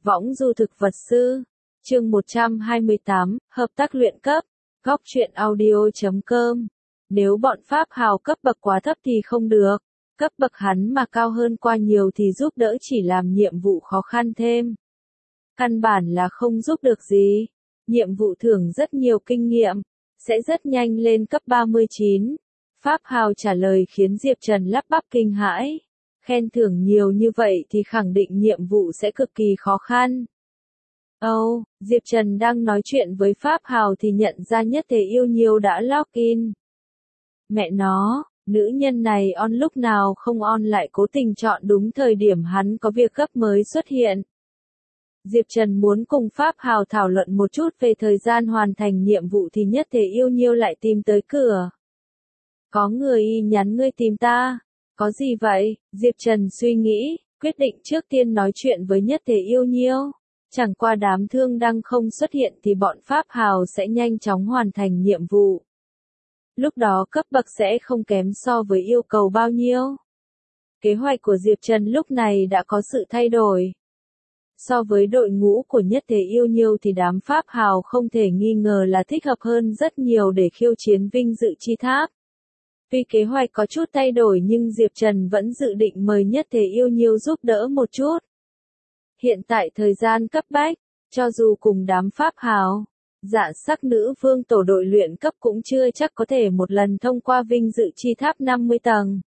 Võng du thực vật sư. Chương 128, hợp tác luyện cấp. Góc truyện audio.com. Nếu bọn Pháp Hào cấp bậc quá thấp thì không được. Cấp bậc hắn mà cao hơn qua nhiều thì giúp đỡ chỉ làm nhiệm vụ khó khăn thêm. Căn bản là không giúp được gì. Nhiệm vụ thưởng rất nhiều kinh nghiệm. Sẽ rất nhanh lên cấp 39. Pháp Hào trả lời khiến Diệp Trần lắp bắp kinh hãi. Khen thưởng nhiều như vậy thì khẳng định nhiệm vụ sẽ cực kỳ khó khăn. Diệp Trần đang nói chuyện với Pháp Hào thì nhận ra Nhất Thể Yêu Nhiêu đã login. Mẹ nó, nữ nhân này on lúc nào không on lại cố tình chọn đúng thời điểm hắn có việc gấp mới xuất hiện. Diệp Trần muốn cùng Pháp Hào thảo luận một chút về thời gian hoàn thành nhiệm vụ thì Nhất Thể Yêu Nhiêu lại tìm tới cửa. Có người nhắn ngươi tìm ta. Có gì vậy? Diệp Trần suy nghĩ, quyết định trước tiên nói chuyện với Nhất Thể Yêu Nhiêu. Chẳng qua đám thương đăng không xuất hiện thì bọn Pháp Hào sẽ nhanh chóng hoàn thành nhiệm vụ. Lúc đó cấp bậc sẽ không kém so với yêu cầu bao nhiêu. Kế hoạch của Diệp Trần lúc này đã có sự thay đổi. So với đội ngũ của Nhất Thể Yêu Nhiêu thì đám Pháp Hào không thể nghi ngờ là thích hợp hơn rất nhiều để khiêu chiến vinh dự chi tháp. Tuy kế hoạch có chút thay đổi nhưng Diệp Trần vẫn dự định mời Nhất Thể Yêu Nhiêu giúp đỡ một chút. Hiện tại thời gian cấp bách, cho dù cùng đám Pháp Hào, Dạ Sắc Nữ Vương tổ đội luyện cấp cũng chưa chắc có thể một lần thông qua vinh dự chi tháp 50 tầng.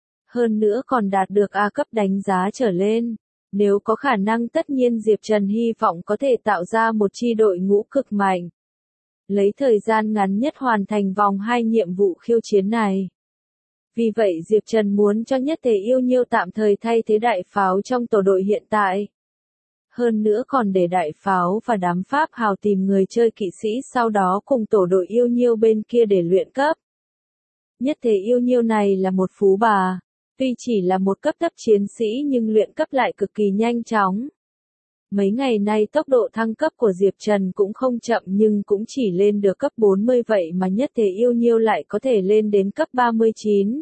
Hơn nữa còn đạt được A cấp đánh giá trở lên. Nếu có khả năng tất nhiên Diệp Trần hy vọng có thể tạo ra một chi đội ngũ cực mạnh. Lấy thời gian ngắn nhất hoàn thành vòng 2 nhiệm vụ khiêu chiến này. Vì vậy Diệp Trần muốn cho Nhất Thể Yêu Nhiêu tạm thời thay thế đại pháo trong tổ đội hiện tại. Hơn nữa còn để đại pháo và đám Pháp Hào tìm người chơi kỵ sĩ sau đó cùng tổ đội Yêu Nhiêu bên kia để luyện cấp. Nhất Thể Yêu Nhiêu này là một phú bà. Tuy chỉ là một cấp thấp chiến sĩ nhưng luyện cấp lại cực kỳ nhanh chóng. Mấy ngày nay tốc độ thăng cấp của Diệp Trần cũng không chậm nhưng cũng chỉ lên được cấp 40 vậy mà Nhất Thể Yêu Nhiêu lại có thể lên đến cấp 39.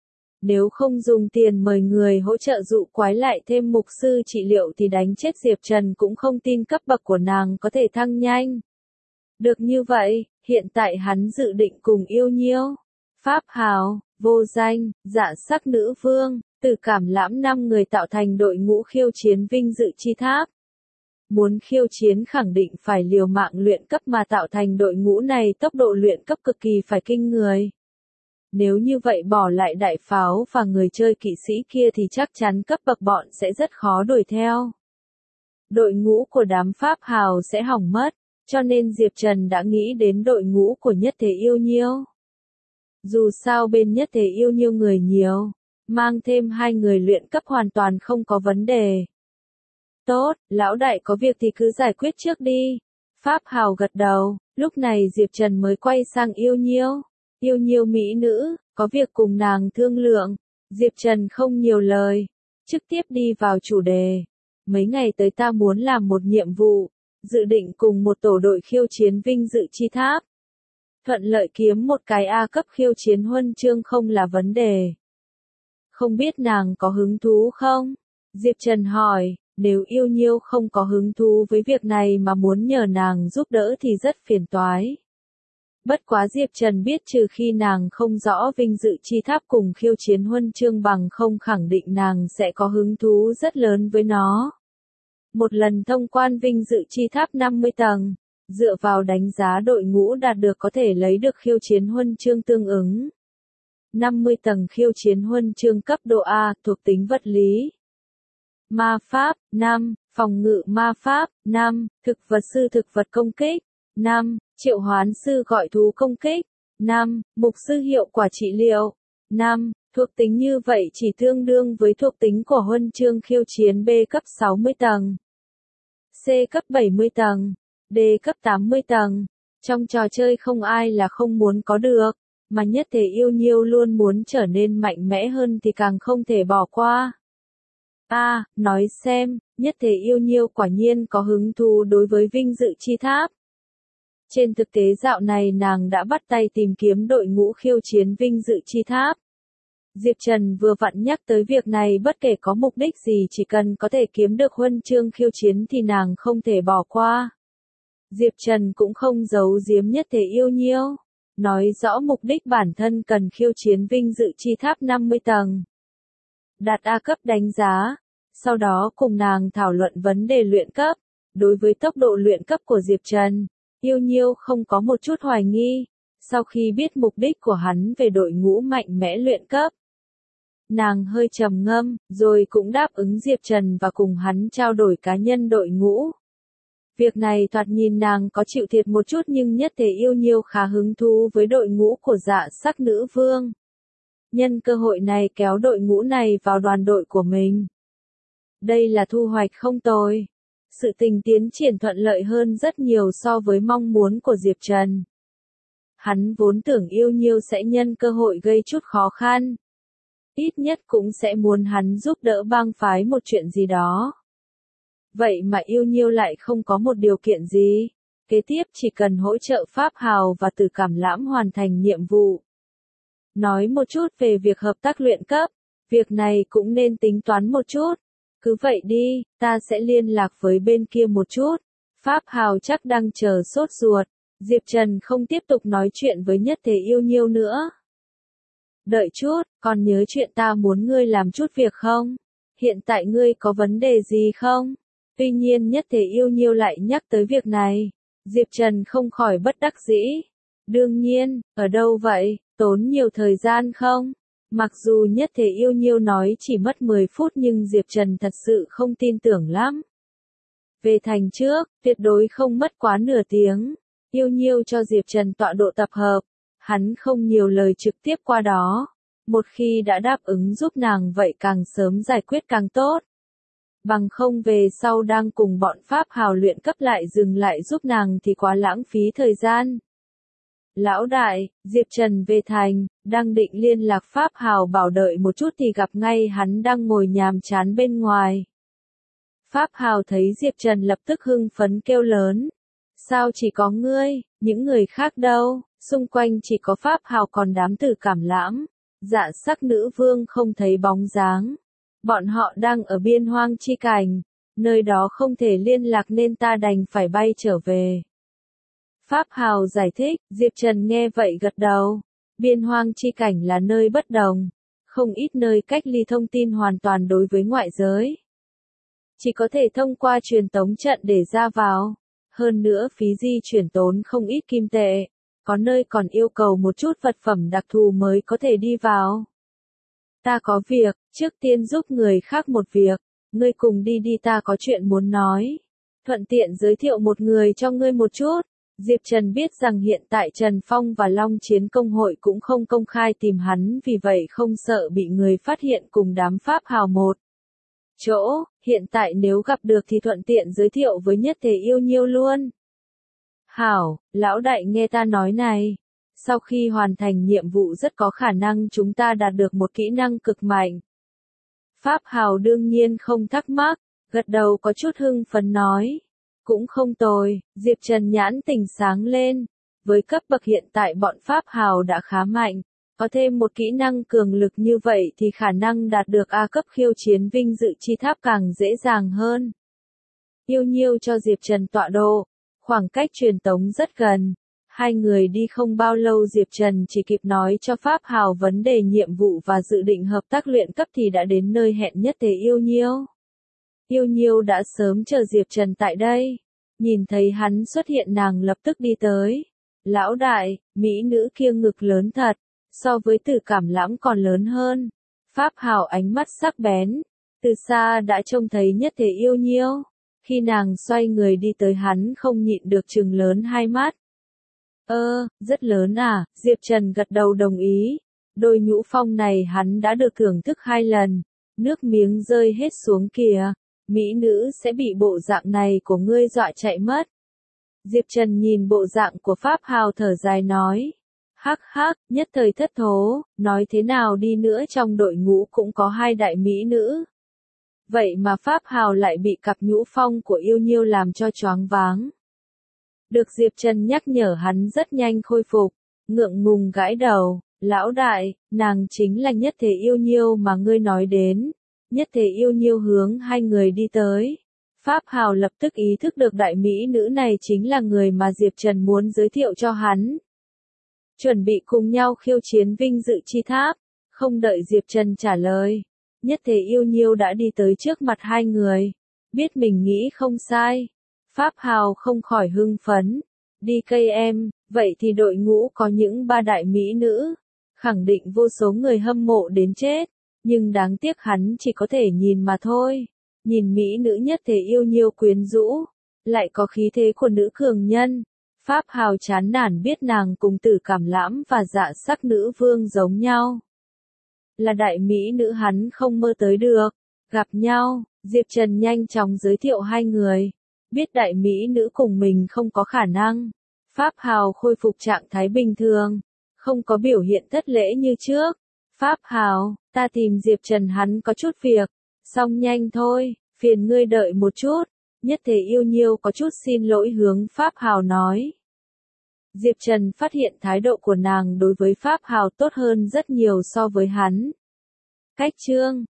Nếu không dùng tiền mời người hỗ trợ dụ quái lại thêm mục sư trị liệu thì đánh chết Diệp Trần cũng không tin cấp bậc của nàng có thể thăng nhanh. Được như vậy, hiện tại hắn dự định cùng Yêu Nhiêu, Pháp Hào, Vô Danh, Dạ Sắc Nữ Vương, Từ Cảm Lãm 5 người tạo thành đội ngũ khiêu chiến vinh dự chi tháp. Muốn khiêu chiến khẳng định phải liều mạng luyện cấp mà tạo thành đội ngũ này tốc độ luyện cấp cực kỳ phải kinh người. Nếu như vậy bỏ lại đại pháo và người chơi kỵ sĩ kia thì chắc chắn cấp bậc bọn sẽ rất khó đuổi theo. Đội ngũ của đám Pháp Hào sẽ hỏng mất, cho nên Diệp Trần đã nghĩ đến đội ngũ của Nhất Thể Yêu Nhiêu. Dù sao bên Nhất Thể Yêu Nhiêu người nhiều, mang thêm 2 người luyện cấp hoàn toàn không có vấn đề. Tốt, lão đại có việc thì cứ giải quyết trước đi. Pháp Hào gật đầu, lúc này Diệp Trần mới quay sang Yêu Nhiêu. Yêu Nhiêu mỹ nữ, có việc cùng nàng thương lượng. Diệp Trần không nhiều lời, trực tiếp đi vào chủ đề. Mấy ngày tới ta muốn làm một nhiệm vụ, dự định cùng một tổ đội khiêu chiến vinh dự chi tháp. Thuận lợi kiếm một cái A cấp khiêu chiến huân chương không là vấn đề. Không biết nàng có hứng thú không? Diệp Trần hỏi, nếu Yêu Nhiêu không có hứng thú với việc này mà muốn nhờ nàng giúp đỡ thì rất phiền toái. Bất quá Diệp Trần biết trừ khi nàng không rõ vinh dự chi tháp cùng khiêu chiến huân chương bằng không khẳng định nàng sẽ có hứng thú rất lớn với nó. Một lần thông quan vinh dự chi tháp 50 tầng, dựa vào đánh giá đội ngũ đạt được có thể lấy được khiêu chiến huân chương tương ứng. 50 tầng khiêu chiến huân chương cấp độ A thuộc tính vật lý. Ma pháp, 5, phòng ngự ma pháp, 5, thực vật sư thực vật công kích, 5, triệu hoán sư gọi thú công kích, 5, mục sư hiệu quả trị liệu, 5, thuộc tính như vậy chỉ tương đương với thuộc tính của huân chương khiêu chiến B cấp 60 tầng, C cấp 70 tầng, D cấp 80 tầng. Trong trò chơi không ai là không muốn có được, mà Nhất Thể Yêu Nhiêu luôn muốn trở nên mạnh mẽ hơn thì càng không thể bỏ qua. Nói xem, Nhất Thể Yêu Nhiêu quả nhiên có hứng thú đối với vinh dự chi tháp. Trên thực tế dạo này nàng đã bắt tay tìm kiếm đội ngũ khiêu chiến vinh dự chi tháp. Diệp Trần vừa vặn nhắc tới việc này, bất kể có mục đích gì, chỉ cần có thể kiếm được huân chương khiêu chiến thì nàng không thể bỏ qua. Diệp Trần cũng không giấu giếm Nhất Thể Yêu Nhiêu, nói rõ mục đích bản thân cần khiêu chiến vinh dự chi tháp 50 tầng. Đạt A cấp đánh giá, sau đó cùng nàng thảo luận vấn đề luyện cấp. Đối với tốc độ luyện cấp của Diệp Trần, Yêu Nhiêu không có một chút hoài nghi. Sau khi biết mục đích của hắn về đội ngũ mạnh mẽ luyện cấp, nàng hơi trầm ngâm, rồi cũng đáp ứng Diệp Trần và cùng hắn trao đổi cá nhân đội ngũ. Việc này thoạt nhìn nàng có chịu thiệt một chút, nhưng Nhất Thể Yêu Nhiêu khá hứng thú với đội ngũ của Dạ Sắc Nữ Vương. Nhân cơ hội này kéo đội ngũ này vào đoàn đội của mình. Đây là thu hoạch không tồi. Sự tình tiến triển thuận lợi hơn rất nhiều so với mong muốn của Diệp Trần. Hắn vốn tưởng Yêu Nhiêu sẽ nhân cơ hội gây chút khó khăn. Ít nhất cũng sẽ muốn hắn giúp đỡ bang phái một chuyện gì đó. Vậy mà Yêu Nhiêu lại không có một điều kiện gì. Kế tiếp chỉ cần hỗ trợ Pháp Hào và Tử Cảm Lãm hoàn thành nhiệm vụ. Nói một chút về việc hợp tác luyện cấp. Việc này cũng nên tính toán một chút. Cứ vậy đi, ta sẽ liên lạc với bên kia một chút. Pháp Hào chắc đang chờ sốt ruột. Diệp Trần không tiếp tục nói chuyện với Nhất Thể Yêu Nhiêu nữa. Đợi chút, còn nhớ chuyện ta muốn ngươi làm chút việc không? Hiện tại ngươi có vấn đề gì không? Tuy nhiên Nhất Thể Yêu Nhiêu lại nhắc tới việc này. Diệp Trần không khỏi bất đắc dĩ. Đương nhiên, ở đâu vậy, tốn nhiều thời gian không? Mặc dù Nhất Thể Yêu Nhiêu nói chỉ mất 10 phút nhưng Diệp Trần thật sự không tin tưởng lắm. Về thành trước, tuyệt đối không mất quá nửa tiếng. Yêu Nhiêu cho Diệp Trần tọa độ tập hợp. Hắn không nhiều lời trực tiếp qua đó. Một khi đã đáp ứng giúp nàng vậy càng sớm giải quyết càng tốt. Bằng không về sau đang cùng bọn Pháp Hào luyện cấp lại dừng lại giúp nàng thì quá lãng phí thời gian. Lão đại, Diệp Trần về thành, đang định liên lạc Pháp Hào bảo đợi một chút thì gặp ngay hắn đang ngồi nhàm chán bên ngoài. Pháp Hào thấy Diệp Trần lập tức hưng phấn kêu lớn. Sao chỉ có ngươi, những người khác đâu, xung quanh chỉ có Pháp Hào còn đám Tử Cảm Lãm. Dạ Sắc Nữ Vương không thấy bóng dáng. Bọn họ đang ở biên hoang chi cảnh, nơi đó không thể liên lạc nên ta đành phải bay trở về. Pháp Hào giải thích, Diệp Trần nghe vậy gật đầu. Biên hoang chi cảnh là nơi bất đồng, không ít nơi cách ly thông tin hoàn toàn đối với ngoại giới. Chỉ có thể thông qua truyền tống trận để ra vào. Hơn nữa phí di chuyển tốn không ít kim tệ. Có nơi còn yêu cầu một chút vật phẩm đặc thù mới có thể đi vào. Ta có việc, trước tiên giúp người khác một việc. Ngươi cùng đi đi, ta có chuyện muốn nói. Thuận tiện giới thiệu một người cho ngươi một chút. Diệp Trần biết rằng hiện tại Trần Phong và Long Chiến Công hội cũng không công khai tìm hắn, vì vậy không sợ bị người phát hiện cùng đám Pháp Hào một chỗ. Hiện tại nếu gặp được thì thuận tiện giới thiệu với Nhất Thể Yêu Nhiêu luôn. Hảo, lão đại nghe ta nói này. Sau khi hoàn thành nhiệm vụ rất có khả năng chúng ta đạt được một kỹ năng cực mạnh. Pháp Hào đương nhiên không thắc mắc, gật đầu có chút hưng phấn nói. Cũng không tồi, Diệp Trần nhãn tỉnh sáng lên. Với cấp bậc hiện tại bọn Pháp Hào đã khá mạnh. Có thêm một kỹ năng cường lực như vậy thì khả năng đạt được A cấp khiêu chiến vinh dự chi tháp càng dễ dàng hơn. Yêu Nhiêu cho Diệp Trần tọa độ. Khoảng cách truyền tống rất gần. Hai người đi không bao lâu Diệp Trần chỉ kịp nói cho Pháp Hào vấn đề nhiệm vụ và dự định hợp tác luyện cấp thì đã đến nơi hẹn Nhất Thể Yêu Nhiêu. Yêu Nhiêu đã sớm chờ Diệp Trần tại đây. Nhìn thấy hắn xuất hiện nàng lập tức đi tới. Lão đại, mỹ nữ kia ngực lớn thật, so với Tử Cảm Lãm còn lớn hơn. Pháp Hào ánh mắt sắc bén, từ xa đã trông thấy Nhất Thể Yêu Nhiêu. Khi nàng xoay người đi tới hắn không nhịn được trừng lớn hai mắt. Rất lớn à, Diệp Trần gật đầu đồng ý. Đôi nhũ phong này hắn đã được thưởng thức 2 lần. Nước miếng rơi hết xuống kìa. Mỹ nữ sẽ bị bộ dạng này của ngươi dọa chạy mất. Diệp Trần nhìn bộ dạng của Pháp Hào thở dài nói. Hắc hắc, nhất thời thất thố, nói thế nào đi nữa trong đội ngũ cũng có 2 đại mỹ nữ. Vậy mà Pháp Hào lại bị cặp nhũ phong của Yêu Nhiêu làm cho choáng váng. Được Diệp Trần nhắc nhở hắn rất nhanh khôi phục, ngượng ngùng gãi đầu, Lão đại, nàng chính là Nhất Thể Yêu Nhiêu mà ngươi nói đến. Nhất Thể Yêu Nhiêu hướng hai người đi tới. Pháp Hào lập tức ý thức được đại mỹ nữ này chính là người mà Diệp Trần muốn giới thiệu cho hắn. Chuẩn bị cùng nhau khiêu chiến vinh dự chi tháp. Không đợi Diệp Trần trả lời. Nhất Thể Yêu Nhiêu đã đi tới trước mặt hai người. Biết mình nghĩ không sai. Pháp Hào không khỏi hưng phấn. Đi cây em, vậy thì đội ngũ có những ba đại mỹ nữ. Khẳng định vô số người hâm mộ đến chết. Nhưng đáng tiếc hắn chỉ có thể nhìn mà thôi. Nhìn mỹ nữ Nhất Thể Yêu Nhiêu quyến rũ. Lại có khí thế của nữ cường nhân. Pháp Hào chán nản biết nàng cùng Tử Cảm Lãm và Dạ Sắc Nữ Vương giống nhau. Là đại mỹ nữ hắn không mơ tới được. Gặp nhau, Diệp Trần nhanh chóng giới thiệu hai người. Biết đại mỹ nữ cùng mình không có khả năng. Pháp Hào khôi phục trạng thái bình thường. Không có biểu hiện thất lễ như trước. Pháp Hào, ta tìm Diệp Trần hắn có chút việc. Xong nhanh thôi, phiền ngươi đợi một chút. Nhất Thể Yêu Nhiêu có chút xin lỗi hướng Pháp Hào nói. Diệp Trần phát hiện thái độ của nàng đối với Pháp Hào tốt hơn rất nhiều so với hắn. Cách chương